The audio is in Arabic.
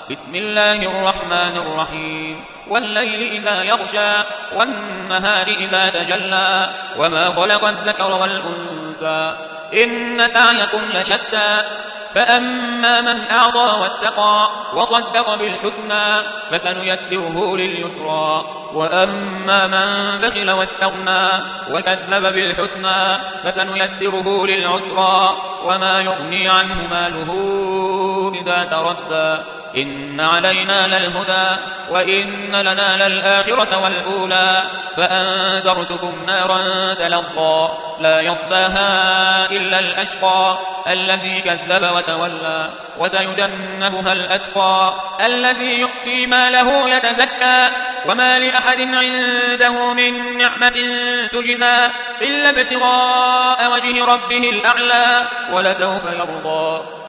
بسم الله الرحمن الرحيم والليل إذا يغشى والنهار إذا تجلى وما خلق الذكر والأنثى إن سعيكم لشتى فأما من أعطى واتقى وصدق بالحسنى فسنيسره لليسرى وأما من بخل واستغنى وكذب بالحسنى فسنيسره للعسرى وما يغني عنه ماله إذا تردى إن علينا للهدى وإن لنا للآخرة والأولى فأنذرتكم نارا تلظى لا يصلاها إلا الأشقى الذي كذب وتولى وسيجنبها الأتقى الذي يؤتي ماله يتزكى وما لأحد عنده من نعمة تجزى إلا ابتغاء وجه ربه الأعلى ولسوف يرضى.